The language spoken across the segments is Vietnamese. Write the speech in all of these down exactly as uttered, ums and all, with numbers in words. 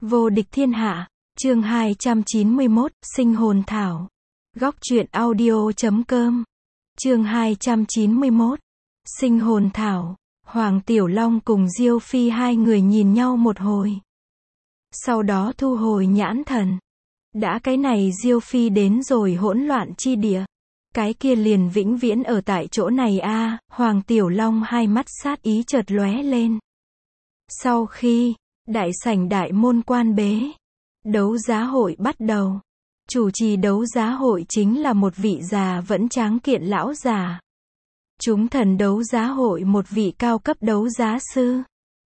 Vô địch thiên hạ, chương hai trăm chín mươi mốt, sinh hồn thảo. Góc truyện audio chấm com. Chương hai trăm chín mươi mốt, sinh hồn thảo. Hoàng Tiểu Long cùng Diêu Phi hai người nhìn nhau một hồi. Sau đó thu hồi nhãn thần. Đã cái này Diêu Phi đến rồi hỗn loạn chi địa. Cái kia liền vĩnh viễn ở tại chỗ này a à, Hoàng Tiểu Long hai mắt sát ý chợt lóe lên. Sau khi đại sảnh đại môn quan bế, đấu giá hội bắt đầu. Chủ trì đấu giá hội chính là một vị già vẫn tráng kiện lão già. Chúng thần đấu giá hội một vị cao cấp đấu giá sư.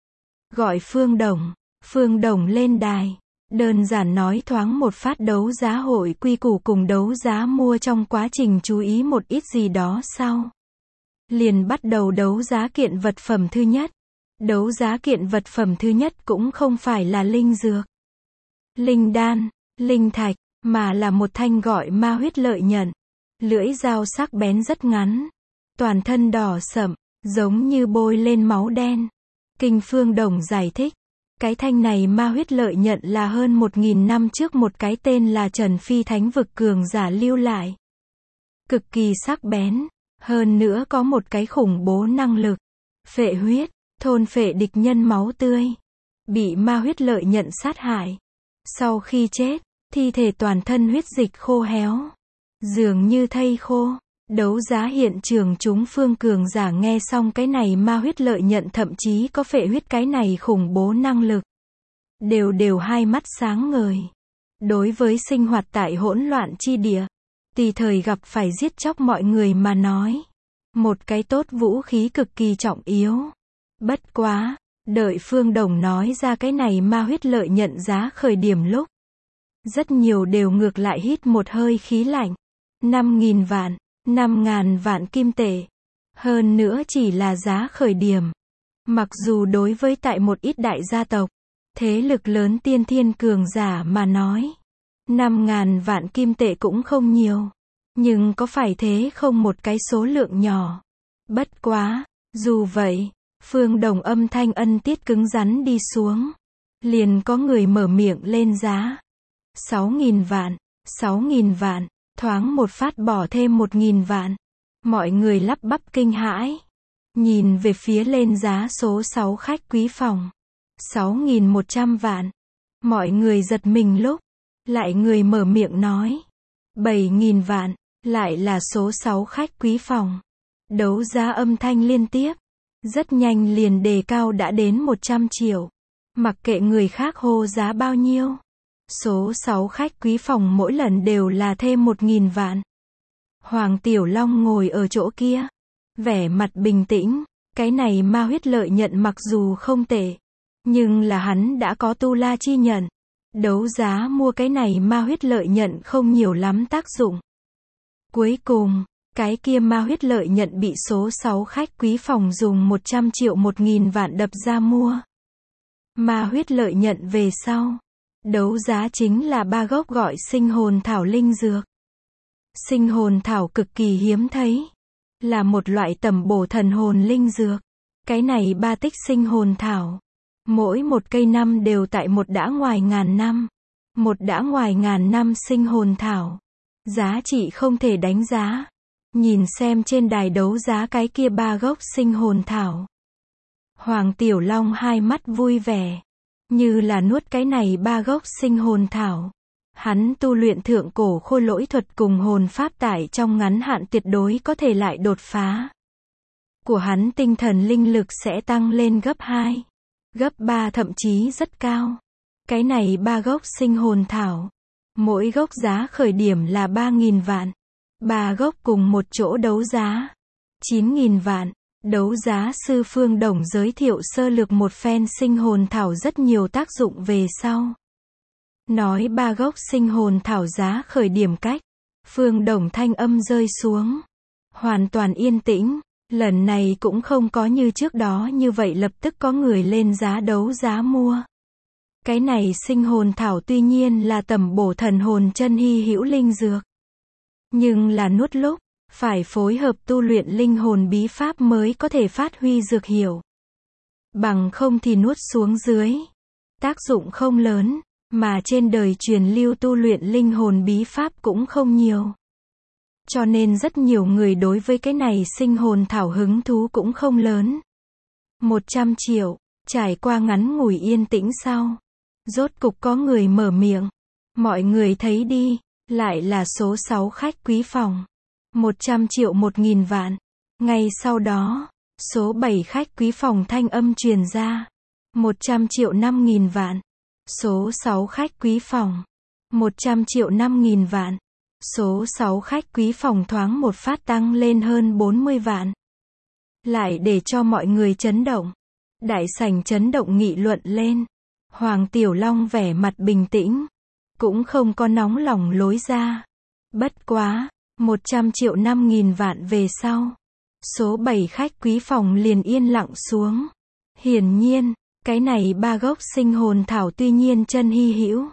Gọi Phương Đồng. Phương Đồng lên đài. Đơn giản nói thoáng một phát đấu giá hội quy củ cùng đấu giá mua trong quá trình chú ý một ít gì đó sau. Liền bắt đầu đấu giá kiện vật phẩm thứ nhất. Đấu giá kiện vật phẩm thứ nhất cũng không phải là linh dược, linh đan, linh thạch, mà là một thanh gọi ma huyết lợi nhận. Lưỡi dao sắc bén rất ngắn, toàn thân đỏ sậm, giống như bôi lên máu đen. Kinh Phương Đồng giải thích, cái thanh này ma huyết lợi nhận là hơn một nghìn năm trước một cái tên là Trần Phi thánh vực cường giả lưu lại. Cực kỳ sắc bén, hơn nữa có một cái khủng bố năng lực, phệ huyết, thôn phệ địch nhân máu tươi. Bị ma huyết lợi nhận sát hại. Sau khi chết, thi thể toàn thân huyết dịch khô héo, dường như thây khô. Đấu giá hiện trường chúng phương cường giả nghe xong cái này ma huyết lợi nhận thậm chí có phệ huyết cái này khủng bố năng lực. Đều đều hai mắt sáng ngời. Đối với sinh hoạt tại hỗn loạn chi địa, tùy thời gặp phải giết chóc mọi người mà nói, một cái tốt vũ khí cực kỳ trọng yếu. Bất quá, đợi Phương Đồng nói ra cái này ma huyết lợi nhận giá khởi điểm lúc, rất nhiều đều ngược lại hít một hơi khí lạnh. năm nghìn vạn, năm ngàn vạn kim tệ. Hơn nữa chỉ là giá khởi điểm. Mặc dù đối với tại một ít đại gia tộc, thế lực lớn tiên thiên cường giả mà nói, năm ngàn vạn kim tệ cũng không nhiều. Nhưng có phải thế không một cái số lượng nhỏ. Bất quá, dù vậy, Phương Đồng âm thanh ân tiết cứng rắn đi xuống. Liền có người mở miệng lên giá. sáu nghìn vạn, sáu nghìn vạn, thoáng một phát bỏ thêm một nghìn vạn. Mọi người lắp bắp kinh hãi. Nhìn về phía lên giá số sáu khách quý phòng. sáu nghìn một trăm vạn. Mọi người giật mình lúc. Lại người mở miệng nói. bảy nghìn vạn, lại là số sáu khách quý phòng. Đấu giá âm thanh liên tiếp. Rất nhanh liền đề cao đã đến một trăm triệu. Mặc kệ người khác hô giá bao nhiêu. Số sáu khách quý phòng mỗi lần đều là thêm một nghìn vạn. Hoàng Tiểu Long ngồi ở chỗ kia. Vẻ mặt bình tĩnh. Cái này ma huyết lợi nhận mặc dù không tệ. Nhưng là hắn đã có tu la chi nhận. Đấu giá mua cái này ma huyết lợi nhận không nhiều lắm tác dụng. Cuối cùng, cái kia ma huyết lợi nhận bị số sáu khách quý phòng dùng một trăm triệu một nghìn vạn đập ra mua. Ma huyết lợi nhận về sau. Đấu giá chính là ba gốc gọi sinh hồn thảo linh dược. Sinh hồn thảo cực kỳ hiếm thấy. Là một loại tầm bổ thần hồn linh dược. Cái này ba tích sinh hồn thảo. Mỗi một cây năm đều tại một đã ngoài ngàn năm. Một đã ngoài ngàn năm sinh hồn thảo. Giá trị không thể đánh giá. Nhìn xem trên đài đấu giá cái kia ba gốc sinh hồn thảo. Hoàng Tiểu Long hai mắt vui vẻ. Như là nuốt cái này ba gốc sinh hồn thảo. Hắn tu luyện thượng cổ khôi lỗi thuật cùng hồn pháp tải trong ngắn hạn tuyệt đối có thể lại đột phá. Của hắn tinh thần linh lực sẽ tăng lên gấp hai, gấp ba thậm chí rất cao. Cái này ba gốc sinh hồn thảo. Mỗi gốc giá khởi điểm là ba nghìn vạn. Ba gốc cùng một chỗ đấu giá. chín nghìn vạn. Đấu giá sư Phương Đồng giới thiệu sơ lược một phen sinh hồn thảo rất nhiều tác dụng về sau. Nói ba gốc sinh hồn thảo giá khởi điểm cách. Phương Đồng thanh âm rơi xuống. Hoàn toàn yên tĩnh. Lần này cũng không có như trước đó như vậy lập tức có người lên giá đấu giá mua. Cái này sinh hồn thảo tuy nhiên là tầm bổ thần hồn chân hy hữu linh dược. Nhưng là nuốt lúc. Phải phối hợp tu luyện linh hồn bí pháp mới có thể phát huy dược hiệu. Bằng không thì nuốt xuống dưới. Tác dụng không lớn. Mà trên đời truyền lưu tu luyện linh hồn bí pháp cũng không nhiều. Cho nên rất nhiều người đối với cái này sinh hồn thảo hứng thú cũng không lớn. một trăm triệu, trải qua ngắn ngủi yên tĩnh sau. Rốt cục có người mở miệng. Mọi người thấy đi, lại là số sáu khách quý phòng. một trăm triệu một nghìn vạn. Ngay sau đó, số bảy khách quý phòng thanh âm truyền ra. một trăm triệu năm nghìn vạn. Số sáu khách quý phòng. một trăm triệu năm nghìn vạn. Số sáu khách quý phòng thoáng một phát tăng lên hơn bốn mươi vạn. Lại để cho mọi người chấn động. Đại sảnh chấn động nghị luận lên. Hoàng Tiểu Long vẻ mặt bình tĩnh. Cũng không có nóng lòng lối ra. Bất quá, một trăm triệu năm nghìn vạn về sau. Số bảy khách quý phòng liền yên lặng xuống. Hiển nhiên, cái này ba gốc sinh hồn thảo tuy nhiên chân hy hữu.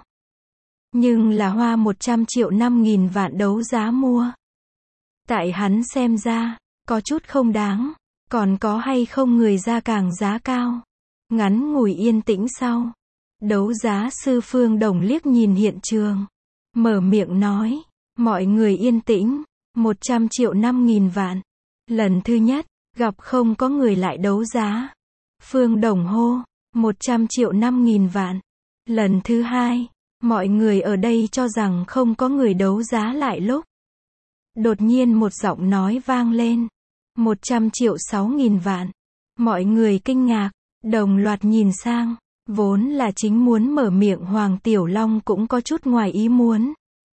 Nhưng là hoa một trăm triệu năm nghìn vạn đấu giá mua. Tại hắn xem ra, có chút không đáng. Còn có hay không người ra càng giá cao. Ngắn ngủi yên tĩnh sau. Đấu giá sư Phương Đồng liếc nhìn hiện trường. Mở miệng nói. Mọi người yên tĩnh. một trăm triệu năm nghìn vạn. Lần thứ nhất, gặp không có người lại đấu giá. Phương Đồng hô. một trăm triệu năm nghìn vạn. Lần thứ hai, mọi người ở đây cho rằng không có người đấu giá lại lúc. Đột nhiên một giọng nói vang lên. một trăm triệu sáu nghìn vạn. Mọi người kinh ngạc, đồng loạt nhìn sang. Vốn là chính muốn mở miệng Hoàng Tiểu Long cũng có chút ngoài ý muốn.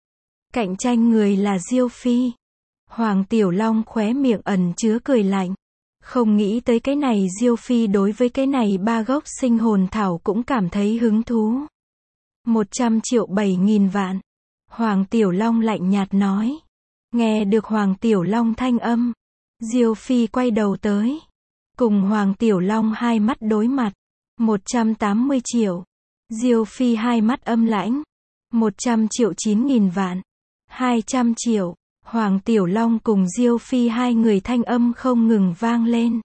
Cạnh tranh người là Diêu Phi. Hoàng Tiểu Long khóe miệng ẩn chứa cười lạnh. Không nghĩ tới cái này Diêu Phi đối với cái này ba gốc sinh hồn thảo cũng cảm thấy hứng thú. một trăm triệu bảy nghìn vạn. Hoàng Tiểu Long lạnh nhạt nói. Nghe được Hoàng Tiểu Long thanh âm. Diêu Phi quay đầu tới. Cùng Hoàng Tiểu Long hai mắt đối mặt. một trăm tám mươi triệu. Diêu Phi hai mắt âm lãnh. một trăm triệu chín nghìn vạn. hai trăm triệu. Hoàng Tiểu Long cùng Diêu Phi hai người thanh âm không ngừng vang lên.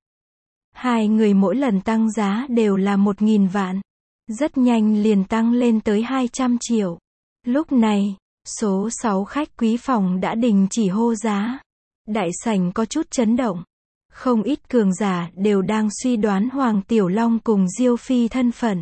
Hai người mỗi lần tăng giá đều là một nghìn vạn. Rất nhanh liền tăng lên tới hai trăm triệu. Lúc này, số sáu khách quý phòng đã đình chỉ hô giá. Đại sảnh có chút chấn động. Không ít cường giả đều đang suy đoán Hoàng Tiểu Long cùng Diêu Phi thân phận.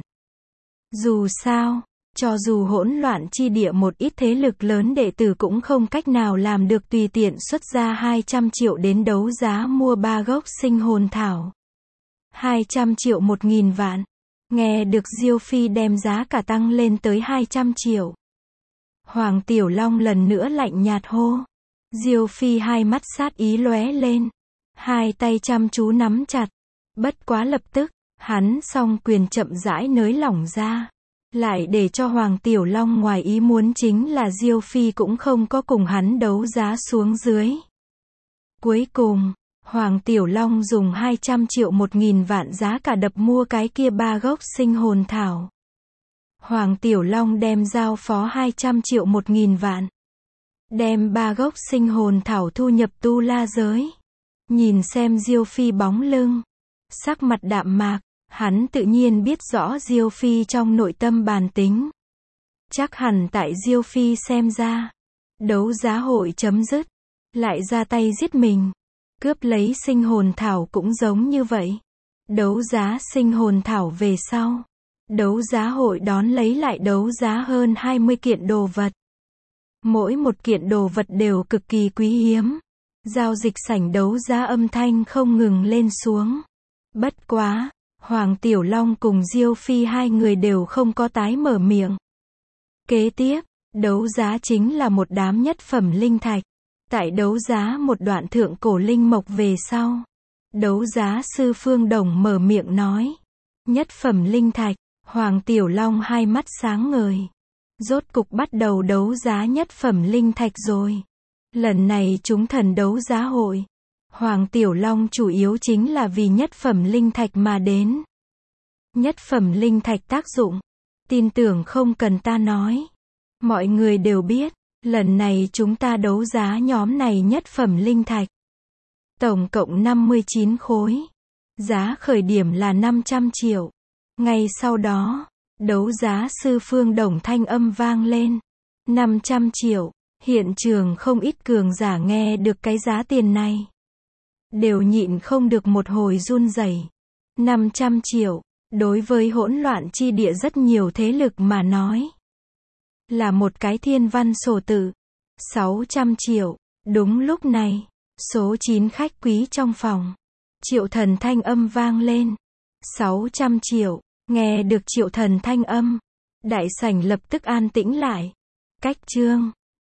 Dù sao, cho dù hỗn loạn chi địa một ít thế lực lớn đệ tử cũng không cách nào làm được tùy tiện xuất ra hai trăm triệu đến đấu giá mua ba gốc sinh hồn thảo. hai trăm triệu một nghìn vạn. Nghe được Diêu Phi đem giá cả tăng lên tới hai trăm triệu. Hoàng Tiểu Long lần nữa lạnh nhạt hô. Diêu Phi hai mắt sát ý lóe lên. Hai tay chăm chú nắm chặt. Bất quá lập tức, hắn song quyền chậm rãi nới lỏng ra. Lại để cho Hoàng Tiểu Long ngoài ý muốn chính là Diêu Phi cũng không có cùng hắn đấu giá xuống dưới. Cuối cùng, Hoàng Tiểu Long dùng hai trăm triệu một nghìn vạn giá cả đập mua cái kia ba gốc sinh hồn thảo. Hoàng Tiểu Long đem giao phó hai trăm triệu một nghìn vạn. Đem ba gốc sinh hồn thảo thu nhập tu la giới. Nhìn xem Diêu Phi bóng lưng. Sắc mặt đạm mạc. Hắn tự nhiên biết rõ Diêu Phi trong nội tâm bàn tính. Chắc hẳn tại Diêu Phi xem ra. Đấu giá hội chấm dứt. Lại ra tay giết mình. Cướp lấy sinh hồn thảo cũng giống như vậy. Đấu giá sinh hồn thảo về sau. Đấu giá hội đón lấy lại đấu giá hơn hai mươi kiện đồ vật. Mỗi một kiện đồ vật đều cực kỳ quý hiếm. Giao dịch sảnh đấu giá âm thanh không ngừng lên xuống. Bất quá, Hoàng Tiểu Long cùng Diêu Phi hai người đều không có tái mở miệng. Kế tiếp, đấu giá chính là một đám nhất phẩm linh thạch. Tại đấu giá một đoạn thượng cổ linh mộc về sau. Đấu giá sư Phương Đồng mở miệng nói. Nhất phẩm linh thạch, Hoàng Tiểu Long hai mắt sáng ngời. Rốt cục bắt đầu đấu giá nhất phẩm linh thạch rồi. Lần này chúng thần đấu giá hội. Hoàng Tiểu Long chủ yếu chính là vì nhất phẩm linh thạch mà đến. Nhất phẩm linh thạch tác dụng. Tin tưởng không cần ta nói. Mọi người đều biết. Lần này chúng ta đấu giá nhóm này nhất phẩm linh thạch. Tổng cộng năm mươi chín khối. Giá khởi điểm là năm trăm triệu. Ngay sau đó, Đấu giá sư Phương Đồng thanh âm vang lên. năm trăm triệu. Hiện trường không ít cường giả nghe được cái giá tiền này. Đều nhịn không được một hồi run rẩy. năm trăm triệu. Đối với hỗn loạn chi địa rất nhiều thế lực mà nói. Là một cái thiên văn sổ tự. sáu trăm triệu. Đúng lúc này. Số chín khách quý trong phòng. Triệu Thần thanh âm vang lên. sáu trăm triệu. Nghe được Triệu Thần thanh âm. Đại sảnh lập tức an tĩnh lại. Cách chương.